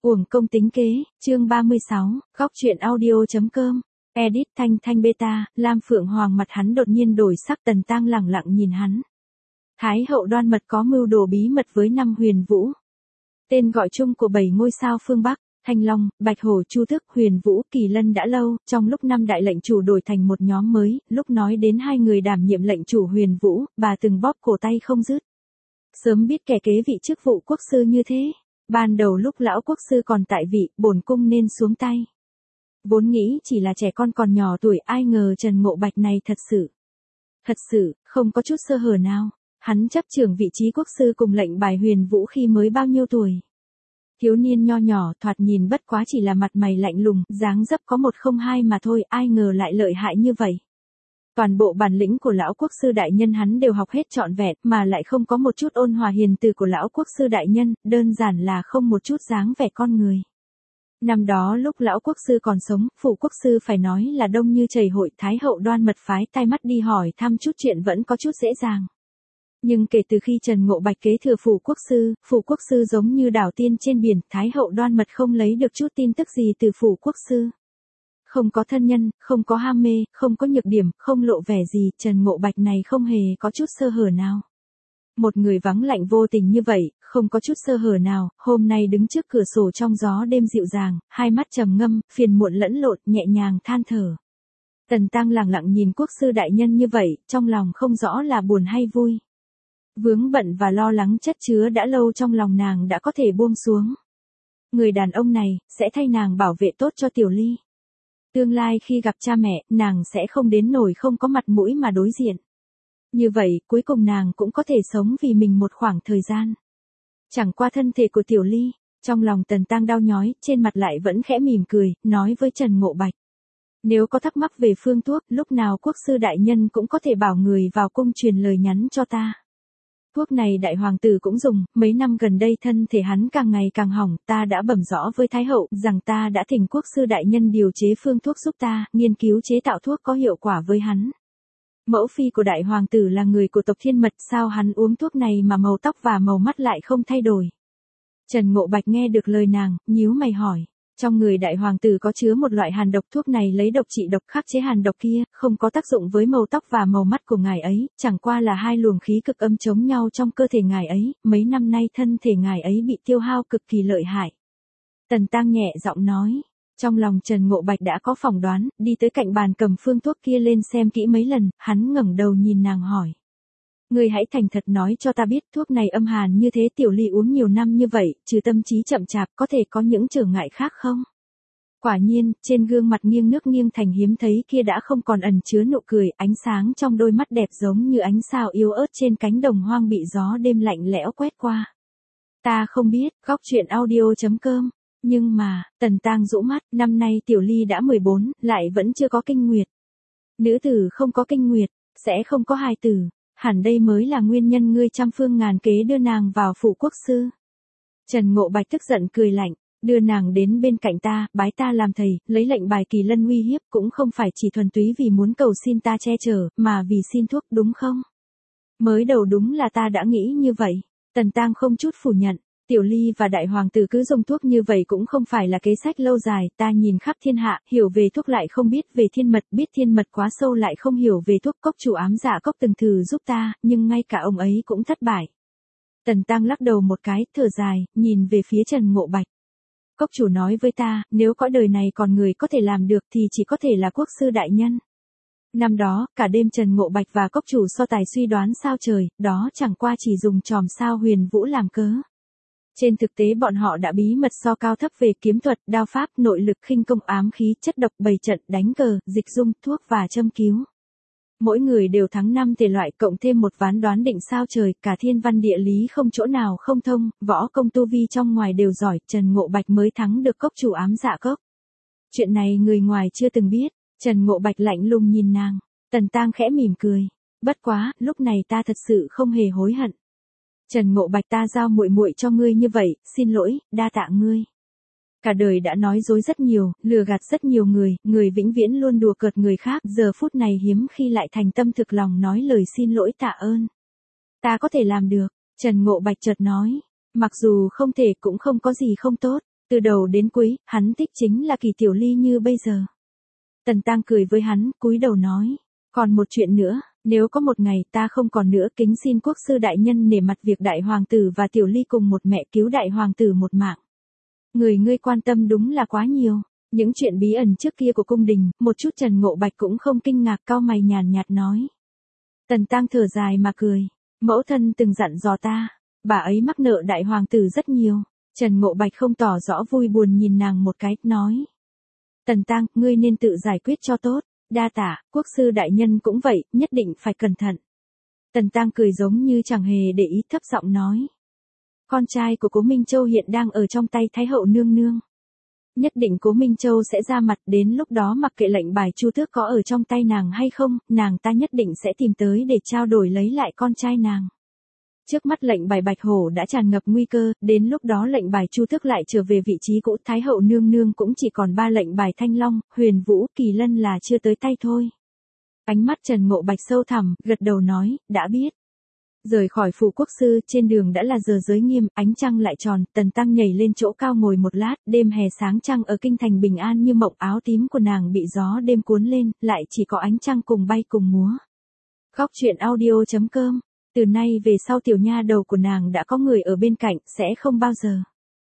Uổng công tính kế, chương 36, góc truyện audio.com, edit Thanh beta, Lam Phượng Hoàng mặt hắn đột nhiên đổi sắc. Tần Tăng lẳng lặng nhìn hắn. Thái hậu Đoan Mật có mưu đồ bí mật với 5 huyền vũ. Tên gọi chung của 7 ngôi sao phương Bắc, Thanh Long, Bạch Hổ, Chu Tước, Huyền Vũ, Kỳ Lân đã lâu, trong lúc 5 đại lệnh chủ đổi thành một nhóm mới, lúc nói đến 2 người đảm nhiệm lệnh chủ Huyền Vũ, bà từng bóp cổ tay không dứt. Sớm biết kẻ kế vị chức vụ quốc sư như thế. Ban đầu lúc lão quốc sư còn tại vị, bổn cung nên xuống tay. Vốn nghĩ chỉ là trẻ con còn nhỏ tuổi, ai ngờ Trần Ngộ Bạch này thật sự, không có chút sơ hở nào. Hắn chấp trưởng vị trí quốc sư cùng lệnh bài Huyền Vũ khi mới bao nhiêu tuổi. Thiếu niên nho nhỏ, thoạt nhìn bất quá chỉ là mặt mày lạnh lùng, dáng dấp có 102 mà thôi, ai ngờ lại lợi hại như vậy. Toàn bộ bản lĩnh của lão quốc sư đại nhân hắn đều học hết trọn vẹn, mà lại không có một chút ôn hòa hiền từ của lão quốc sư đại nhân, đơn giản là không một chút dáng vẻ con người. Năm đó lúc lão quốc sư còn sống, phủ quốc sư phải nói là đông như chảy hội. Thái hậu Đoan Mật phái tai mắt đi hỏi thăm chút chuyện vẫn có chút dễ dàng. Nhưng kể từ khi Trần Ngộ Bạch kế thừa phủ quốc sư giống như đảo tiên trên biển, Thái hậu Đoan Mật không lấy được chút tin tức gì từ phủ quốc sư. Không có thân nhân, không có ham mê, không có nhược điểm, không lộ vẻ gì, Trần Ngộ Bạch này không hề có chút sơ hở nào. Một người vắng lạnh vô tình như vậy, không có chút sơ hở nào, hôm nay đứng trước cửa sổ trong gió đêm dịu dàng, hai mắt trầm ngâm, phiền muộn lẫn lộn, nhẹ nhàng than thở. Tần Tăng lẳng lặng nhìn quốc sư đại nhân như vậy, trong lòng không rõ là buồn hay vui. Vướng bận và lo lắng chất chứa đã lâu trong lòng nàng đã có thể buông xuống. Người đàn ông này, sẽ thay nàng bảo vệ tốt cho Tiểu Ly. Tương lai khi gặp cha mẹ, nàng sẽ không đến nỗi không có mặt mũi mà đối diện. Như vậy, cuối cùng nàng cũng có thể sống vì mình một khoảng thời gian. Chẳng qua thân thể của Tiểu Ly, trong lòng Tần Tăng đau nhói, trên mặt lại vẫn khẽ mỉm cười, nói với Trần Ngộ Bạch. Nếu có thắc mắc về phương thuốc, lúc nào quốc sư đại nhân cũng có thể bảo người vào cung truyền lời nhắn cho ta. Thuốc này đại hoàng tử cũng dùng, mấy năm gần đây thân thể hắn càng ngày càng hỏng, ta đã bẩm rõ với Thái hậu rằng ta đã thỉnh quốc sư đại nhân điều chế phương thuốc giúp ta, nghiên cứu chế tạo thuốc có hiệu quả với hắn. Mẫu phi của đại hoàng tử là người của tộc Thiên Mật, sao hắn uống thuốc này mà màu tóc và màu mắt lại không thay đổi? Trần Ngộ Bạch nghe được lời nàng, nhíu mày hỏi. Trong người đại hoàng tử có chứa một loại hàn độc, thuốc này lấy độc trị độc, khắc chế hàn độc kia, không có tác dụng với màu tóc và màu mắt của ngài ấy, chẳng qua là hai luồng khí cực âm chống nhau trong cơ thể ngài ấy, mấy năm nay thân thể ngài ấy bị tiêu hao cực kỳ lợi hại. Tần Tăng nhẹ giọng nói, trong lòng Trần Ngộ Bạch đã có phỏng đoán, đi tới cạnh bàn cầm phương thuốc kia lên xem kỹ mấy lần, hắn ngẩng đầu nhìn nàng hỏi. Ngươi hãy thành thật nói cho ta biết thuốc này âm hàn như thế, Tiểu Ly uống nhiều năm như vậy, trừ tâm trí chậm chạp có thể có những trở ngại khác không? Quả nhiên, trên gương mặt nghiêng nước nghiêng thành hiếm thấy kia đã không còn ẩn chứa nụ cười, ánh sáng trong đôi mắt đẹp giống như ánh sao yếu ớt trên cánh đồng hoang bị gió đêm lạnh lẽo quét qua. Ta không biết, góc truyện audio.com, nhưng mà, Tần Tăng rũ mắt, năm nay Tiểu Ly đã 14, lại vẫn chưa có kinh nguyệt. Nữ tử không có kinh nguyệt, sẽ không có hài tử. Hẳn đây mới là nguyên nhân ngươi trăm phương ngàn kế đưa nàng vào phủ quốc sư. Trần Ngộ Bạch tức giận cười lạnh, đưa nàng đến bên cạnh ta, bái ta làm thầy, lấy lệnh bài Kỳ Lân uy hiếp, cũng không phải chỉ thuần túy vì muốn cầu xin ta che chở, mà vì xin thuốc, đúng không? Mới đầu đúng là ta đã nghĩ như vậy. Tần Tăng không chút phủ nhận. Tiểu Ly và đại hoàng tử cứ dùng thuốc như vậy cũng không phải là kế sách lâu dài, ta nhìn khắp thiên hạ, hiểu về thuốc lại không biết về thiên mật, biết thiên mật quá sâu lại không hiểu về thuốc. Cốc chủ ám dạ cốc từng thử giúp ta, nhưng ngay cả ông ấy cũng thất bại. Tần Tăng lắc đầu một cái, thở dài, nhìn về phía Trần Ngộ Bạch. Cốc chủ nói với ta, nếu cõi đời này còn người có thể làm được thì chỉ có thể là quốc sư đại nhân. Năm đó, cả đêm Trần Ngộ Bạch và cốc chủ so tài suy đoán sao trời, đó chẳng qua chỉ dùng chòm sao Huyền Vũ làm cớ. Trên thực tế bọn họ đã bí mật so cao thấp về kiếm thuật, đao pháp, nội lực, khinh công, ám khí, chất độc, bày trận, đánh cờ, dịch dung, thuốc và châm cứu. Mỗi người đều thắng 5 thể loại, cộng thêm một ván đoán định sao trời, cả thiên văn địa lý không chỗ nào không thông, võ công tu vi trong ngoài đều giỏi, Trần Ngộ Bạch mới thắng được cốc chủ ám dạ cốc. Chuyện này người ngoài chưa từng biết. Trần Ngộ Bạch lạnh lùng nhìn nàng. Tần Tăng khẽ mỉm cười. Bất quá, lúc này ta thật sự không hề hối hận. Trần Ngộ Bạch, ta giao muội muội cho ngươi như vậy, xin lỗi, đa tạ ngươi. Cả đời đã nói dối rất nhiều, lừa gạt rất nhiều người vĩnh viễn luôn đùa cợt người khác, giờ phút này hiếm khi lại thành tâm thực lòng nói lời xin lỗi tạ ơn. Ta có thể làm được, Trần Ngộ Bạch chợt nói, mặc dù không thể cũng không có gì không tốt, Từ đầu đến cuối, hắn thích chính là Kỳ Tiểu Ly như bây giờ. Tần Tăng cười với hắn, cúi đầu nói. Còn một chuyện nữa, nếu có một ngày ta không còn nữa, kính xin quốc sư đại nhân nể mặt việc đại hoàng tử và Tiểu Ly cùng một mẹ cứu đại hoàng tử một mạng. Người ngươi quan tâm đúng là quá nhiều. Những chuyện bí ẩn trước kia của cung đình, một chút Trần Ngộ Bạch cũng không kinh ngạc, cau mày nhàn nhạt nói. Tần Tăng thở dài mà cười. Mẫu thân từng dặn dò ta, bà ấy mắc nợ đại hoàng tử rất nhiều. Trần Ngộ Bạch không tỏ rõ vui buồn nhìn nàng một cái, nói. Tần Tăng, ngươi nên tự giải quyết cho tốt. Đa tạ, quốc sư đại nhân cũng vậy, nhất định phải cẩn thận. Tần Tăng cười giống như chẳng hề để ý, thấp giọng nói. Con trai của Cố Minh Châu hiện đang ở trong tay Thái hậu nương nương. Nhất định Cố Minh Châu sẽ ra mặt, đến lúc đó mặc kệ lệnh bài Chu Tước có ở trong tay nàng hay không, nàng ta nhất định sẽ tìm tới để trao đổi lấy lại con trai nàng. Trước mắt lệnh bài Bạch Hổ đã tràn ngập nguy cơ, đến lúc đó lệnh bài Chu Tước lại trở về vị trí cũ, Thái hậu nương nương cũng chỉ còn 3 lệnh bài Thanh Long, Huyền Vũ, Kỳ Lân là chưa tới tay thôi. Ánh mắt Trần Ngộ Bạch sâu thẳm, gật đầu nói, đã biết. Rời khỏi phủ quốc sư, trên đường đã là giờ giới nghiêm, ánh trăng lại tròn, Tần Tăng nhảy lên chỗ cao ngồi một lát, đêm hè sáng trăng ở kinh thành bình an như mộng, áo tím của nàng bị gió đêm cuốn lên, lại chỉ có ánh trăng cùng bay cùng múa. Khóc chuyện audio.com. Từ nay về sau tiểu nha đầu của nàng đã có người ở bên cạnh, sẽ không bao giờ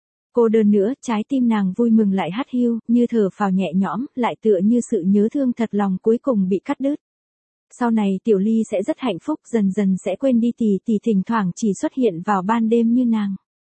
cô đơn nữa, trái tim nàng vui mừng lại hắt hiu, như thở phào nhẹ nhõm, lại tựa như sự nhớ thương thật lòng cuối cùng bị cắt đứt. Sau này Tiểu Ly sẽ rất hạnh phúc, dần dần sẽ quên đi tỷ thỉnh thoảng chỉ xuất hiện vào ban đêm như nàng.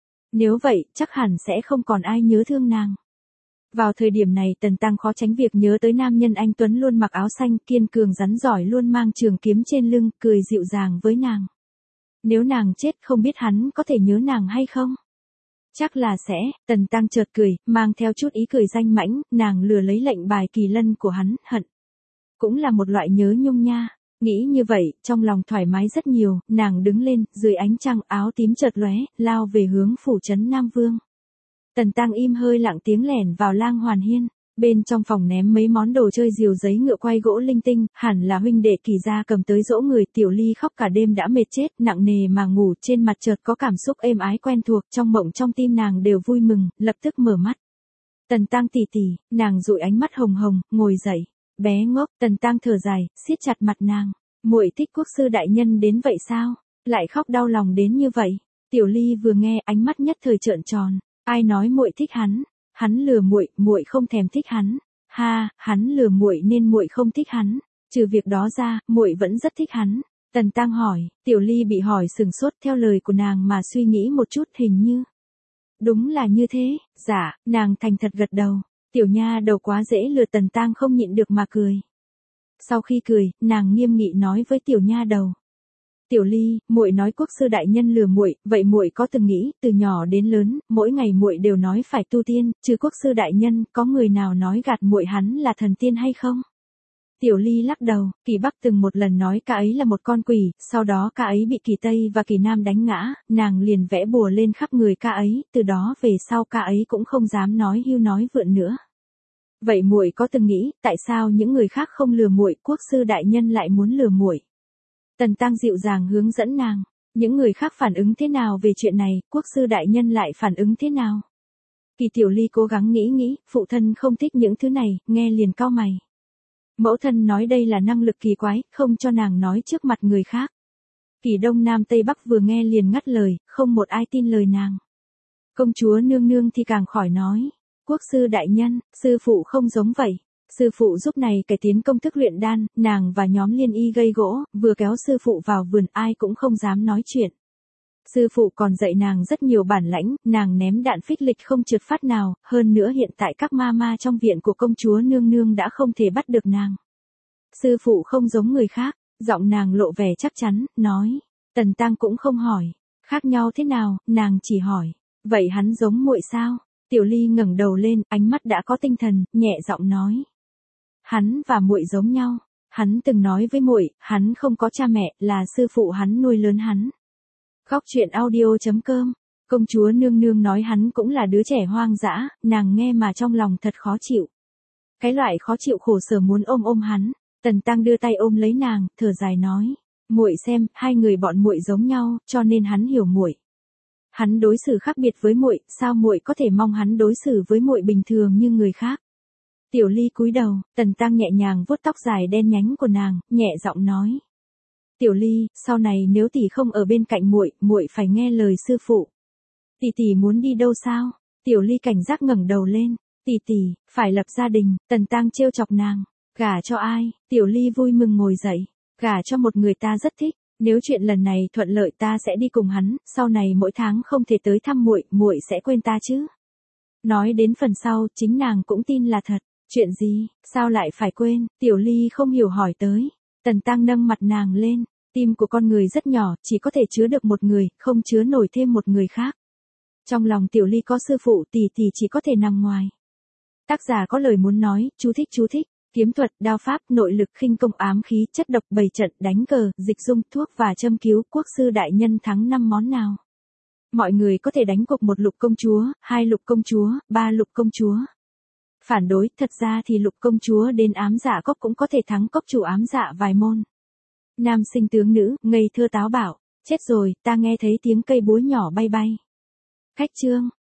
Nếu vậy, chắc hẳn sẽ không còn ai nhớ thương nàng. Vào thời điểm này Tần Tăng khó tránh việc nhớ tới nam nhân anh tuấn luôn mặc áo xanh, kiên cường rắn giỏi, luôn mang trường kiếm trên lưng, cười dịu dàng với nàng. Nếu nàng chết không biết hắn có thể nhớ nàng hay không? Chắc là sẽ. Tần Tăng chợt cười, mang theo chút ý cười danh mãnh, nàng lừa lấy lệnh bài Kỳ Lân của hắn, hận. Cũng là một loại nhớ nhung nha. Nghĩ như vậy, trong lòng thoải mái rất nhiều, nàng đứng lên, dưới ánh trăng, áo tím chợt lóe, lao về hướng phủ trấn Nam Vương. Tần Tăng im hơi lặng tiếng lẻn vào Lang Hoàn Hiên. Bên trong phòng ném mấy món đồ chơi, diều giấy, ngựa quay gỗ linh tinh, hẳn là huynh đệ Kỳ gia cầm tới dỗ người. Tiểu Ly khóc cả đêm đã mệt chết, nặng nề mà ngủ, trên mặt chợt có cảm xúc êm ái quen thuộc, trong mộng trong tim nàng đều vui mừng, lập tức mở mắt. Tần Tăng tỷ tỷ, nàng dụi ánh mắt hồng hồng, ngồi dậy. Bé ngốc, Tần Tăng thở dài, siết chặt mặt nàng. Muội thích quốc sư đại nhân đến vậy sao? Lại khóc đau lòng đến như vậy? Tiểu Ly vừa nghe, ánh mắt nhất thời trợn tròn. Ai nói muội thích hắn? Hắn lừa muội, muội không thèm thích hắn. Ha, hắn lừa muội nên muội không thích hắn. Trừ việc đó ra, muội vẫn rất thích hắn. Tần Tăng hỏi. Tiểu Ly bị hỏi sừng sốt, theo lời của nàng mà suy nghĩ một chút, hình như đúng là như thế. Dạ, nàng thành thật gật đầu. Tiểu nha đầu quá dễ lừa, Tần Tăng không nhịn được mà cười. Sau khi cười, nàng nghiêm nghị nói với tiểu nha đầu. Tiểu Ly, muội nói quốc sư đại nhân lừa muội, vậy muội có từng nghĩ, từ nhỏ đến lớn, mỗi ngày muội đều nói phải tu tiên, chứ quốc sư đại nhân, có người nào nói gạt muội hắn là thần tiên hay không? Tiểu Ly lắc đầu, Kỳ Bắc từng một lần nói ca ấy là một con quỷ, sau đó ca ấy bị Kỳ Tây và Kỳ Nam đánh ngã, nàng liền vẽ bùa lên khắp người ca ấy, từ đó về sau ca ấy cũng không dám nói hưu nói vượn nữa. Vậy muội có từng nghĩ, tại sao những người khác không lừa muội, quốc sư đại nhân lại muốn lừa muội? Tần Tăng dịu dàng hướng dẫn nàng, những người khác phản ứng thế nào về chuyện này, quốc sư đại nhân lại phản ứng thế nào? Kỳ Tiểu Ly cố gắng nghĩ, phụ thân không thích những thứ này, nghe liền cau mày. Mẫu thân nói đây là năng lực kỳ quái, không cho nàng nói trước mặt người khác. Kỳ Đông Nam Tây Bắc vừa nghe liền ngắt lời, không một ai tin lời nàng. Công chúa nương nương thì càng khỏi nói. Quốc sư đại nhân, sư phụ không giống vậy. Sư phụ giúp này cải tiến công thức luyện đan, nàng và nhóm Liên Y gây gỗ, vừa kéo sư phụ vào vườn, ai cũng không dám nói chuyện. Sư phụ còn dạy nàng rất nhiều bản lãnh, nàng ném đạn phích lịch không trượt phát nào, hơn nữa hiện tại các ma trong viện của công chúa nương nương đã không thể bắt được nàng. Sư phụ không giống người khác, giọng nàng lộ vẻ chắc chắn, nói. Tần Tăng cũng không hỏi, khác nhau thế nào, nàng chỉ hỏi, vậy hắn giống muội sao? Tiểu Ly ngẩng đầu lên, ánh mắt đã có tinh thần, nhẹ giọng nói. Hắn và muội giống nhau, hắn từng nói với muội, hắn không có cha mẹ, là sư phụ hắn nuôi lớn hắn. Khóc chuyện audio.com. Công chúa nương nương nói hắn cũng là đứa trẻ hoang dã, nàng nghe mà trong lòng thật khó chịu. Cái loại khó chịu khổ sở muốn ôm hắn. Tần Tăng đưa tay ôm lấy nàng, thở dài nói, muội xem, hai người bọn muội giống nhau, cho nên hắn hiểu muội. Hắn đối xử khác biệt với muội, sao muội có thể mong hắn đối xử với muội bình thường như người khác? Tiểu Ly cúi đầu, Tần Tăng nhẹ nhàng vuốt tóc dài đen nhánh của nàng, nhẹ giọng nói. Tiểu Ly, sau này nếu tỷ không ở bên cạnh muội, muội phải nghe lời sư phụ. Tỷ muốn đi đâu sao? Tiểu Ly cảnh giác ngẩng đầu lên. Tỷ, phải lập gia đình. Tần Tăng trêu chọc nàng. Gả cho ai? Tiểu Ly vui mừng ngồi dậy. Gả cho một người ta rất thích. Nếu chuyện lần này thuận lợi ta sẽ đi cùng hắn, sau này mỗi tháng không thể tới thăm muội, muội sẽ quên ta chứ? Nói đến phần sau, chính nàng cũng tin là thật. Chuyện gì, sao lại phải quên? Tiểu Ly không hiểu hỏi tới. Tần Tăng nâng mặt nàng lên. Tim của con người rất nhỏ, chỉ có thể chứa được một người, không chứa nổi thêm một người khác. Trong lòng Tiểu Ly có sư phụ, tỷ chỉ có thể nằm ngoài. Tác giả có lời muốn nói, chú thích. Kiếm thuật, đao pháp, nội lực, khinh công, ám khí, chất độc, bày trận, đánh cờ, dịch dung, thuốc và châm cứu, quốc sư đại nhân thắng 5 món nào? Mọi người có thể đánh cuộc 1 lục công chúa, 2 lục công chúa, 3 lục công chúa. Phản đối, thật ra thì lục công chúa đến ám dạ cốc cũng có thể thắng cốc chủ ám dạ vài môn. Nam sinh tướng nữ, ngây thơ táo bạo. Chết rồi, ta nghe thấy tiếng cây búa nhỏ bay bay. Khách chương.